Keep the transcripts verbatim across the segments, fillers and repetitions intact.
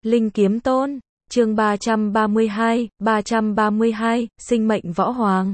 Linh Kiếm Tôn, chương ba trăm ba mươi hai, ba trăm ba mươi hai, Sinh mệnh võ hoàng.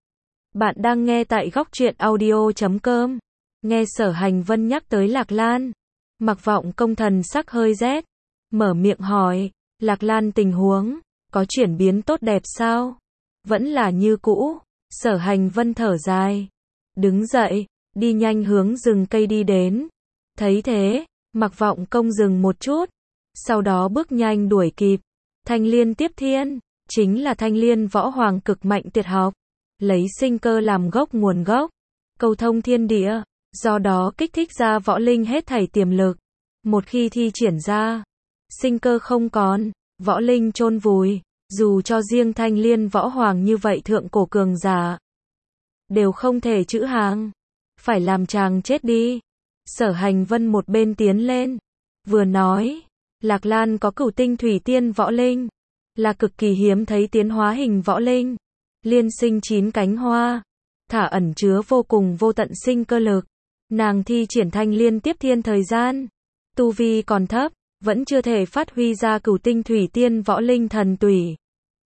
Bạn đang nghe tại góc truyện audio chấm com. Nghe Sở Hành Vân nhắc tới Lạc Lan, Mặc Vọng Công thần sắc hơi rét, mở miệng hỏi, Lạc Lan tình huống, có chuyển biến tốt đẹp sao? Vẫn là như cũ. Sở Hành Vân thở dài, đứng dậy, đi nhanh hướng rừng cây đi đến. Thấy thế, Mặc Vọng Công dừng một chút, sau đó bước nhanh đuổi kịp. Thanh Liên Tiếp Thiên, chính là Thanh Liên võ hoàng cực mạnh tuyệt học, lấy sinh cơ làm gốc nguồn gốc, cầu thông thiên địa, do đó kích thích ra võ linh hết thảy tiềm lực. Một khi thi triển ra, sinh cơ không còn, võ linh chôn vùi, dù cho riêng Thanh Liên võ hoàng như vậy thượng cổ cường giả, đều không thể trữ hàng, phải làm chàng chết đi. Sở Hành Vân một bên tiến lên, vừa nói, Lạc Lan có cửu tinh thủy tiên võ linh, là cực kỳ hiếm thấy tiến hóa hình võ linh, liên sinh chín cánh hoa, thả ẩn chứa vô cùng vô tận sinh cơ lực. Nàng thi triển Thanh Liên Tiếp Thiên thời gian, tu vi còn thấp, vẫn chưa thể phát huy ra cửu tinh thủy tiên võ linh thần tùy.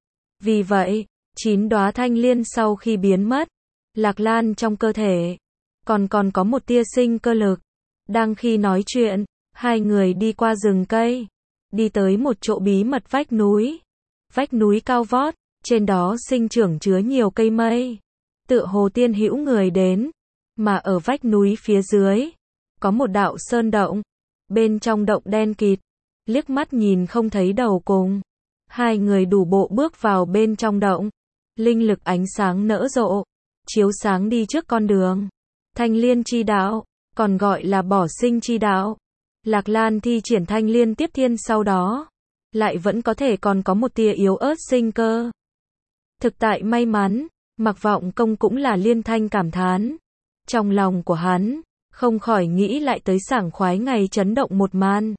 Vì vậy, chín đóa thanh liên sau khi biến mất, Lạc Lan trong cơ thể còn còn có một tia sinh cơ lực. Đang khi nói chuyện, hai người đi qua rừng cây, đi tới một chỗ bí mật vách núi. Vách núi cao vót, trên đó sinh trưởng chứa nhiều cây mây, tựa hồ tiên hữu người đến, mà ở vách núi phía dưới có một đạo sơn động, bên trong động đen kịt, liếc mắt nhìn không thấy đầu cùng. Hai người đủ bộ bước vào bên trong động, linh lực ánh sáng nở rộ, chiếu sáng đi trước con đường. Thanh Liên chi đạo, còn gọi là bỏ sinh chi đạo. Lạc Lan thi triển Thanh Liên Tiếp Thiên sau đó, lại vẫn có thể còn có một tia yếu ớt sinh cơ. Thực tại may mắn, Mặc Vọng Công cũng là liên thanh cảm thán. Trong lòng của hắn, không khỏi nghĩ lại tới sảng khoái ngày chấn động một màn.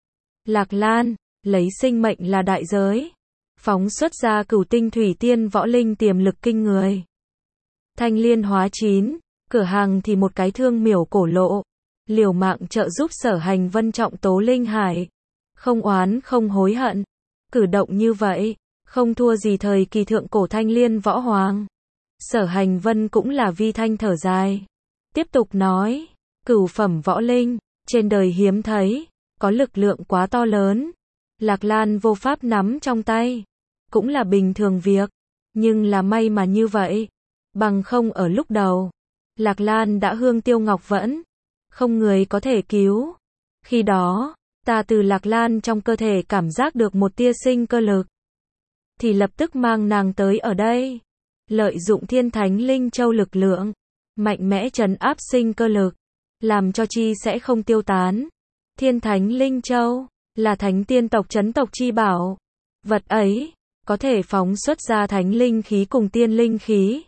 Lạc Lan, lấy sinh mệnh là đại giới, phóng xuất ra cửu tinh thủy tiên võ linh tiềm lực kinh người. Thanh Liên hóa chín, cửa hàng thì một cái thương miểu cổ lộ, liều mạng trợ giúp Sở Hành Vân trọng tố linh hải, không oán không hối hận. Cử động như vậy, không thua gì thời kỳ thượng cổ Thanh Liên võ hoàng. Sở Hành Vân cũng là vi thanh thở dài, tiếp tục nói, cửu phẩm võ linh, trên đời hiếm thấy, có lực lượng quá to lớn, Lạc Lan vô pháp nắm trong tay, cũng là bình thường việc, nhưng là may mà như vậy, bằng không ở lúc đầu, Lạc Lan đã hương tiêu ngọc vẫn, không người có thể cứu. Khi đó, ta từ Lạc Lan trong cơ thể cảm giác được một tia sinh cơ lực, thì lập tức mang nàng tới ở đây, lợi dụng Thiên Thánh Linh Châu lực lượng, mạnh mẽ trấn áp sinh cơ lực, làm cho chi sẽ không tiêu tán. Thiên Thánh Linh Châu là thánh tiên tộc trấn tộc chi bảo, vật ấy có thể phóng xuất ra thánh linh khí cùng tiên linh khí,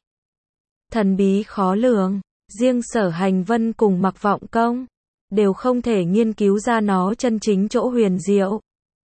thần bí khó lường, riêng Sở Hành Vân cùng Mặc Vọng Công đều không thể nghiên cứu ra nó chân chính chỗ huyền diệu.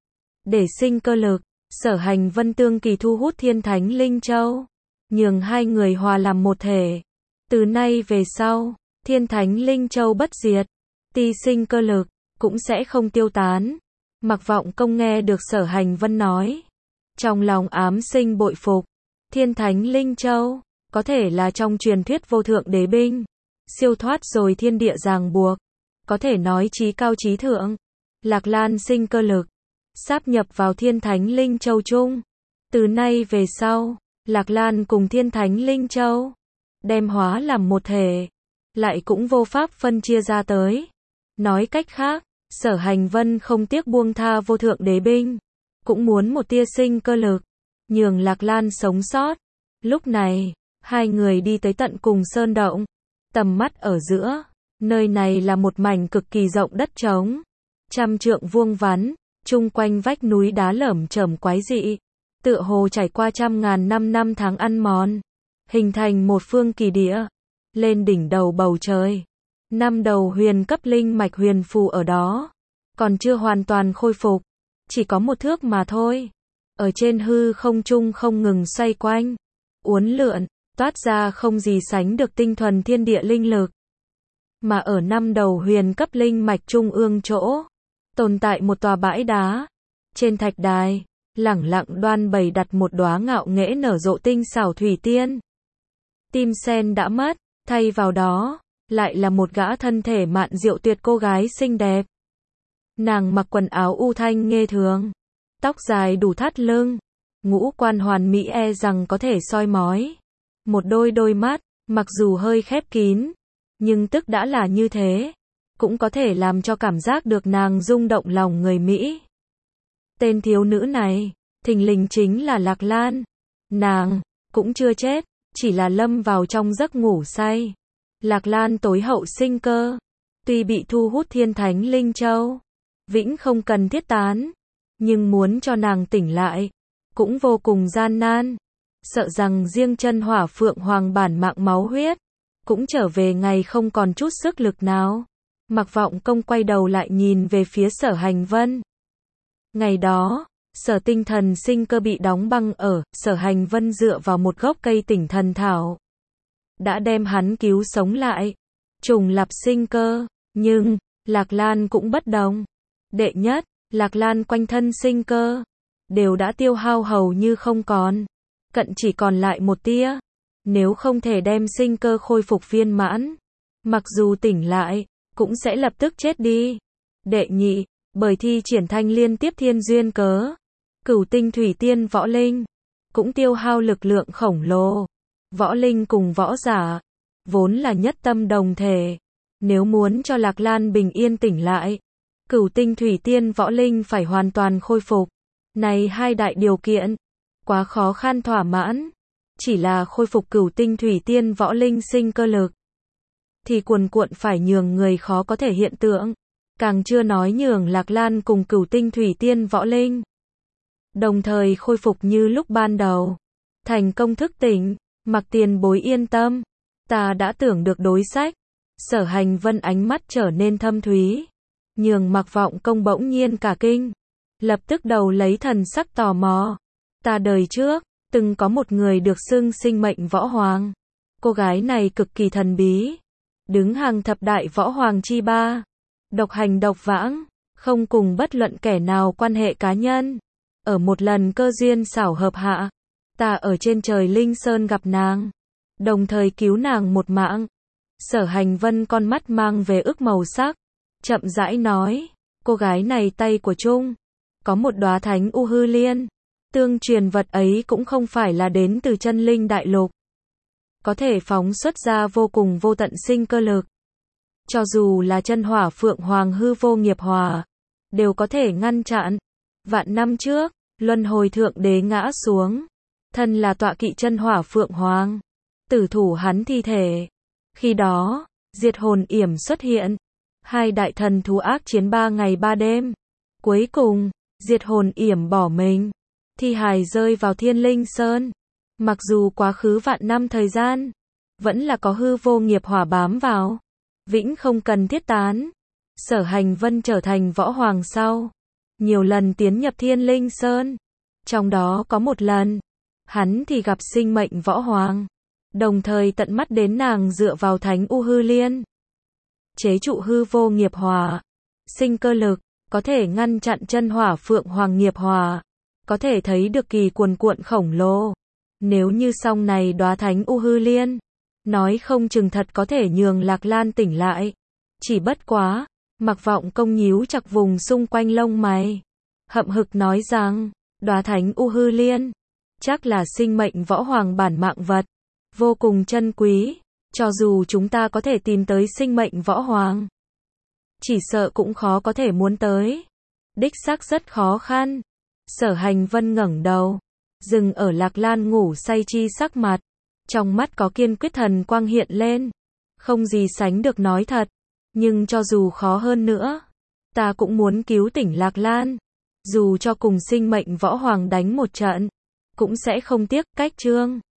Để sinh cơ lực, Sở Hành Vân tương kỳ thu hút Thiên Thánh Linh Châu, nhường hai người hòa làm một thể. Từ nay về sau, Thiên Thánh Linh Châu bất diệt, ti sinh cơ lực cũng sẽ không tiêu tán. Mặc Vọng Công nghe được Sở Hành Vân nói, trong lòng ám sinh bội phục. Thiên Thánh Linh Châu có thể là trong truyền thuyết vô thượng đế binh, siêu thoát rồi thiên địa ràng buộc, có thể nói chí cao chí thượng. Lạc Lan sinh cơ lực sáp nhập vào Thiên Thánh Linh Châu chung. Từ nay về sau, Lạc Lan cùng Thiên Thánh Linh Châu đem hóa làm một thể, lại cũng vô pháp phân chia ra tới. Nói cách khác, Sở Hành Vân không tiếc buông tha vô thượng đế binh, cũng muốn một tia sinh cơ lực, nhường Lạc Lan sống sót. Lúc này, hai người đi tới tận cùng sơn động, tầm mắt ở giữa, nơi này là một mảnh cực kỳ rộng đất trống, trăm trượng vuông vắn, chung quanh vách núi đá lởm chởm quái dị, tựa hồ trải qua trăm ngàn năm năm tháng ăn mòn, hình thành một phương kỳ địa. Lên đỉnh đầu bầu trời, năm đầu huyền cấp linh mạch huyền phù ở đó, còn chưa hoàn toàn khôi phục, chỉ có một thước mà thôi. Ở trên hư không trung không ngừng xoay quanh, uốn lượn, toát ra không gì sánh được tinh thuần thiên địa linh lực. Mà ở năm đầu huyền cấp linh mạch trung ương chỗ, tồn tại một tòa bãi đá, Trên thạch đài, lẳng lặng đoan bày đặt một đóa ngạo nghễ nở rộ tinh xảo thủy tiên. Tim sen đã mất, thay vào đó, lại là một gã thân thể mạn diệu tuyệt cô gái xinh đẹp. Nàng mặc quần áo u thanh nghê thường, tóc dài đủ thắt lưng, ngũ quan hoàn mỹ e rằng có thể soi mói. Một đôi đôi mắt, mặc dù hơi khép kín, nhưng tức đã là như thế, cũng có thể làm cho cảm giác được nàng rung động lòng người Mỹ. Tên thiếu nữ này, thình lình chính là Lạc Lan. Nàng, cũng chưa chết, chỉ là lâm vào trong giấc ngủ say. Lạc Lan tối hậu sinh cơ, tuy bị thu hút thiên thánh Linh Châu, vĩnh không cần thiết tán, nhưng muốn cho nàng tỉnh lại, cũng vô cùng gian nan. Sợ rằng riêng chân hỏa phượng hoàng bản mạng máu huyết, cũng trở về ngày không còn chút sức lực nào. Mặc Vọng Công quay đầu lại nhìn về phía Sở Hành Vân. Ngày đó, Sở Tinh Thần sinh cơ bị đóng băng ở, Sở Hành Vân dựa vào một gốc cây tỉnh thần thảo, đã đem hắn cứu sống lại, trùng lập sinh cơ. Nhưng, Lạc Lan cũng bất đồng. Đệ nhất, Lạc Lan quanh thân sinh cơ, đều đã tiêu hao hầu như không còn, cận chỉ còn lại một tia. Nếu không thể đem sinh cơ khôi phục viên mãn, mặc dù tỉnh lại, cũng sẽ lập tức chết đi. Đệ nhị, bởi thi triển thanh liên tiếp thiên duyên cớ, cửu tinh thủy tiên võ linh, cũng tiêu hao lực lượng khổng lồ. Võ linh cùng võ giả, vốn là nhất tâm đồng thể. Nếu muốn cho Lạc Lan bình yên tỉnh lại, cửu tinh thủy tiên võ linh phải hoàn toàn khôi phục. Này hai đại điều kiện, quá khó khăn thỏa mãn. Chỉ là khôi phục cửu tinh thủy tiên võ linh sinh cơ lực, thì cuồn cuộn phải nhường người khó có thể hiện tượng. Càng chưa nói nhường Lạc Lan cùng cửu tinh thủy tiên võ linh đồng thời khôi phục như lúc ban đầu, thành công thức tỉnh. Mặc tiền bối yên tâm, ta đã tưởng được đối sách. Sở Hành Vân ánh mắt trở nên thâm thúy, nhường Mặc Vọng Công bỗng nhiên cả kinh, lập tức đầu lấy thần sắc tò mò. Ta đời trước, từng có một người được xưng sinh mệnh võ hoàng. Cô gái này cực kỳ thần bí, đứng hàng thập đại võ hoàng chi ba, độc hành độc vãng, không cùng bất luận kẻ nào quan hệ cá nhân. Ở một lần cơ duyên xảo hợp hạ, ta ở trên trời Linh Sơn gặp nàng, đồng thời cứu nàng một mạng. Sở Hành Vân con mắt mang về ức màu sắc, chậm rãi nói, cô gái này tay của Trung, có một đóa thánh u hư liên. Tương truyền vật ấy cũng không phải là đến từ chân linh đại lục, có thể phóng xuất ra vô cùng vô tận sinh cơ lực. Cho dù là chân hỏa phượng hoàng hư vô nghiệp hỏa, đều có thể ngăn chặn. Vạn năm trước, luân hồi thượng đế ngã xuống, thân là tọa kỵ chân hỏa phượng hoàng, tử thủ hắn thi thể. Khi đó, diệt hồn yểm xuất hiện, hai đại thần thú ác chiến ba ngày ba đêm. Cuối cùng, diệt hồn yểm bỏ mình, thi hài rơi vào Thiên Linh Sơn. Mặc dù quá khứ vạn năm thời gian, vẫn là có hư vô nghiệp hỏa bám vào, vĩnh không cần thiết tán. Sở Hành Vân trở thành võ hoàng sau, nhiều lần tiến nhập Thiên Linh Sơn. Trong đó có một lần, hắn thì gặp sinh mệnh võ hoàng, đồng thời tận mắt đến nàng dựa vào thánh u hư liên, chế trụ hư vô nghiệp hỏa, sinh cơ lực, có thể ngăn chặn chân hỏa phượng hoàng nghiệp hỏa, có thể thấy được kỳ cuồn cuộn khổng lồ. Nếu như song này đóa thánh u hư liên, nói không chừng thật có thể nhường Lạc Lan tỉnh lại. Chỉ bất quá, Mặc Vọng Công nhíu chặt vùng xung quanh lông mày, hậm hực nói rằng, đóa thánh u hư liên, chắc là sinh mệnh võ hoàng bản mạng vật, vô cùng chân quý. Cho dù chúng ta có thể tìm tới sinh mệnh võ hoàng, chỉ sợ cũng khó có thể muốn tới. Đích xác rất khó khăn. Sở Hành Vân ngẩng đầu, dừng ở Lạc Lan ngủ say chi sắc mặt, trong mắt có kiên quyết thần quang hiện lên, không gì sánh được nói thật. Nhưng cho dù khó hơn nữa, ta cũng muốn cứu tỉnh Lạc Lan, dù cho cùng sinh mệnh võ hoàng đánh một trận, cũng sẽ không tiếc. Cách chương